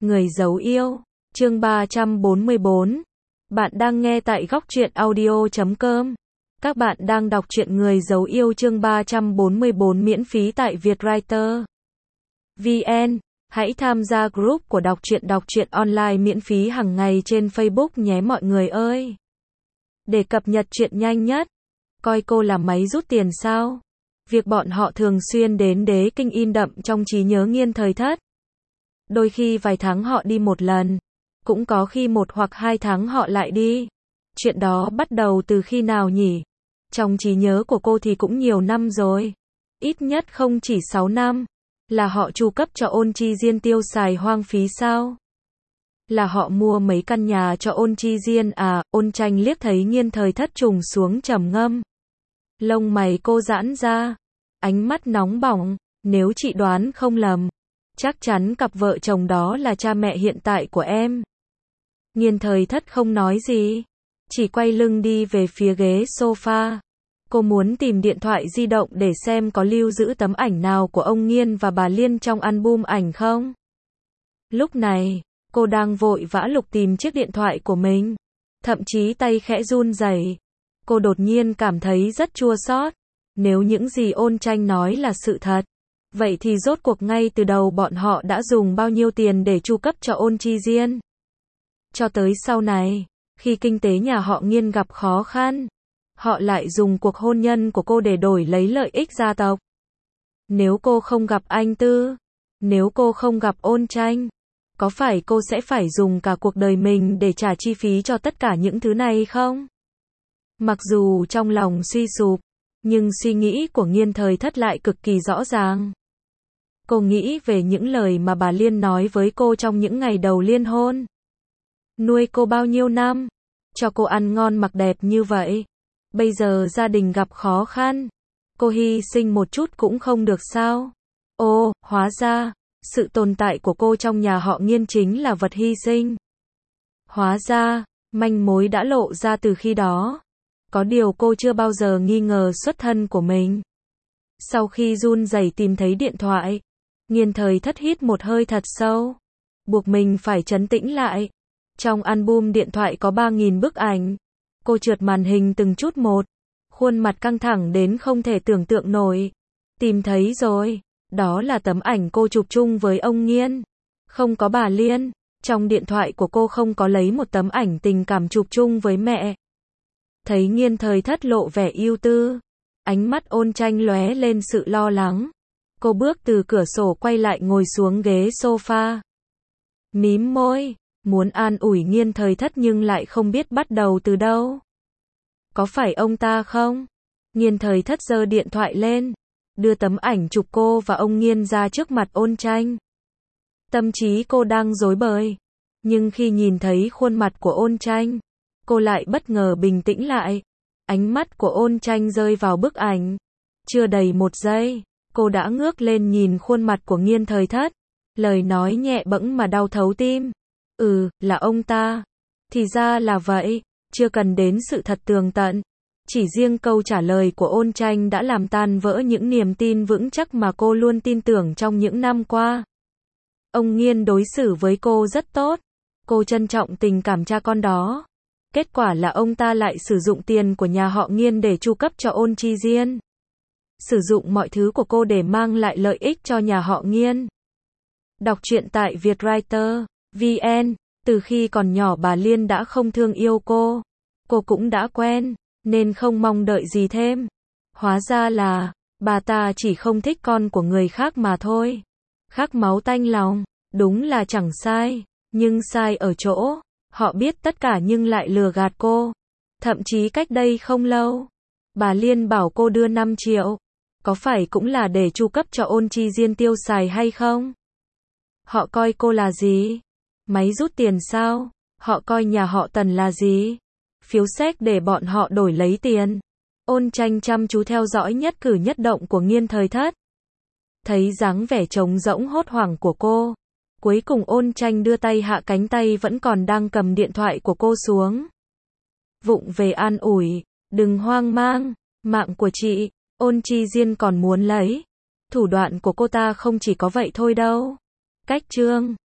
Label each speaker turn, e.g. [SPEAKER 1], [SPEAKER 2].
[SPEAKER 1] Người giấu yêu, chương 344. Bạn đang nghe tại góc truyện audio.com. Các bạn đang đọc truyện Người giấu yêu chương 344 miễn phí tại Vietwriter VN. Hãy tham gia group của đọc truyện online miễn phí hàng ngày trên Facebook nhé mọi người ơi. Để cập nhật truyện nhanh nhất. Coi cô là máy rút tiền sao? Việc bọn họ thường xuyên đến Đế Kinh in đậm trong trí nhớ Nghiên Thời Thất. Đôi khi vài tháng họ đi một lần, cũng có khi 1 hoặc 2 tháng họ lại đi. Chuyện đó bắt đầu từ khi nào nhỉ? Trong trí nhớ của cô thì cũng nhiều năm rồi. Ít nhất không chỉ 6 năm. Là họ chu cấp cho Ôn Chi Diên tiêu xài hoang phí sao? Là họ mua mấy căn nhà cho Ôn Chi Diên à? Ôn Tranh liếc thấy Nghiên Thời Thất trùng xuống trầm ngâm. Lông mày cô giãn ra, ánh mắt nóng bỏng, nếu chị đoán không lầm, chắc chắn cặp vợ chồng đó là cha mẹ hiện tại của em. Nghiên Thời Thất không nói gì, chỉ quay lưng đi về phía ghế sofa. Cô muốn tìm điện thoại di động để xem có lưu giữ tấm ảnh nào của ông Nghiên và bà Liên trong album ảnh không. Lúc này, cô đang vội vã lục tìm chiếc điện thoại của mình, thậm chí tay khẽ run rẩy. Cô đột nhiên cảm thấy rất chua xót. Nếu những gì Ôn Tranh nói là sự thật, vậy thì rốt cuộc ngay từ đầu bọn họ đã dùng bao nhiêu tiền để chu cấp cho Ôn Chi Diên? Cho tới sau này, khi kinh tế nhà họ Nghiên gặp khó khăn, họ lại dùng cuộc hôn nhân của cô để đổi lấy lợi ích gia tộc. Nếu cô không gặp anh Tư, nếu cô không gặp Ôn Tranh, có phải cô sẽ phải dùng cả cuộc đời mình để trả chi phí cho tất cả những thứ này không? Mặc dù trong lòng suy sụp, nhưng suy nghĩ của Nghiên Thời Thất lại cực kỳ rõ ràng. Cô nghĩ về những lời mà bà Liên nói với cô trong những ngày đầu liên hôn. Nuôi cô bao nhiêu năm, cho cô ăn ngon mặc đẹp như vậy. Bây giờ gia đình gặp khó khăn, cô hy sinh một chút cũng không được sao? Ồ, hóa ra, sự tồn tại của cô trong nhà họ Nghiên chính là vật hy sinh. Hóa ra, manh mối đã lộ ra từ khi đó. Có điều cô chưa bao giờ nghi ngờ xuất thân của mình. Sau khi run rẩy tìm thấy điện thoại, Nghiên Thời Thất hít một hơi thật sâu, buộc mình phải trấn tĩnh lại. Trong album điện thoại có 3.000 bức ảnh. Cô trượt màn hình từng chút một, khuôn mặt căng thẳng đến không thể tưởng tượng nổi. Tìm thấy rồi, đó là tấm ảnh cô chụp chung với ông Nghiên. Không có bà Liên, trong điện thoại của cô không có lấy một tấm ảnh tình cảm chụp chung với mẹ. Thấy Nghiên Thời Thất lộ vẻ ưu tư, ánh mắt Ôn Tranh lóe lên sự lo lắng. Cô bước từ cửa sổ quay lại ngồi xuống ghế sofa. Mím môi, muốn an ủi Nghiên Thời Thất nhưng lại không biết bắt đầu từ đâu. Có phải ông ta không? Nghiên Thời Thất giơ điện thoại lên, đưa tấm ảnh chụp cô và ông Nghiên ra trước mặt Ôn Tranh. Tâm trí cô đang rối bời, nhưng khi nhìn thấy khuôn mặt của Ôn Tranh, cô lại bất ngờ bình tĩnh lại. Ánh mắt của Ôn Tranh rơi vào bức ảnh. Chưa đầy 1 giây, cô đã ngước lên nhìn khuôn mặt của Nghiên Thời Thất. Lời nói nhẹ bẫng mà đau thấu tim. Là ông ta. Thì ra là vậy, chưa cần đến sự thật tường tận. Chỉ riêng câu trả lời của Ôn Tranh đã làm tan vỡ những niềm tin vững chắc mà cô luôn tin tưởng trong những năm qua. Ông Nghiên đối xử với cô rất tốt. Cô trân trọng tình cảm cha con đó. Kết quả là ông ta lại sử dụng tiền của nhà họ Nghiên để chu cấp cho Ôn Chi Diên. Sử dụng mọi thứ của cô để mang lại lợi ích cho nhà họ Nghiên. Đọc truyện tại Vietwriter VN. Từ khi còn nhỏ bà Liên đã không thương yêu cô. Cô cũng đã quen, nên không mong đợi gì thêm. Hóa ra là, bà ta chỉ không thích con của người khác mà thôi. Khác máu tanh lòng, đúng là chẳng sai. Nhưng sai ở chỗ, họ biết tất cả nhưng lại lừa gạt cô. Thậm chí cách đây không lâu, bà Liên bảo cô đưa 5 triệu. Có phải cũng là để chu cấp cho Ôn Chi Diên tiêu xài hay không? Họ coi cô là gì? Máy rút tiền sao? Họ coi nhà họ Tần là gì? Phiếu séc để bọn họ đổi lấy tiền. Ôn Tranh chăm chú theo dõi nhất cử nhất động của Nghiên Thời Thất. Thấy dáng vẻ trống rỗng hốt hoảng của cô. Cuối cùng Ôn Tranh đưa tay hạ cánh tay vẫn còn đang cầm điện thoại của cô xuống. Vụng về an ủi, đừng hoang mang, mạng của chị, Ôn Chi Diên còn muốn lấy. Thủ đoạn của cô ta không chỉ có vậy thôi đâu. Cách chương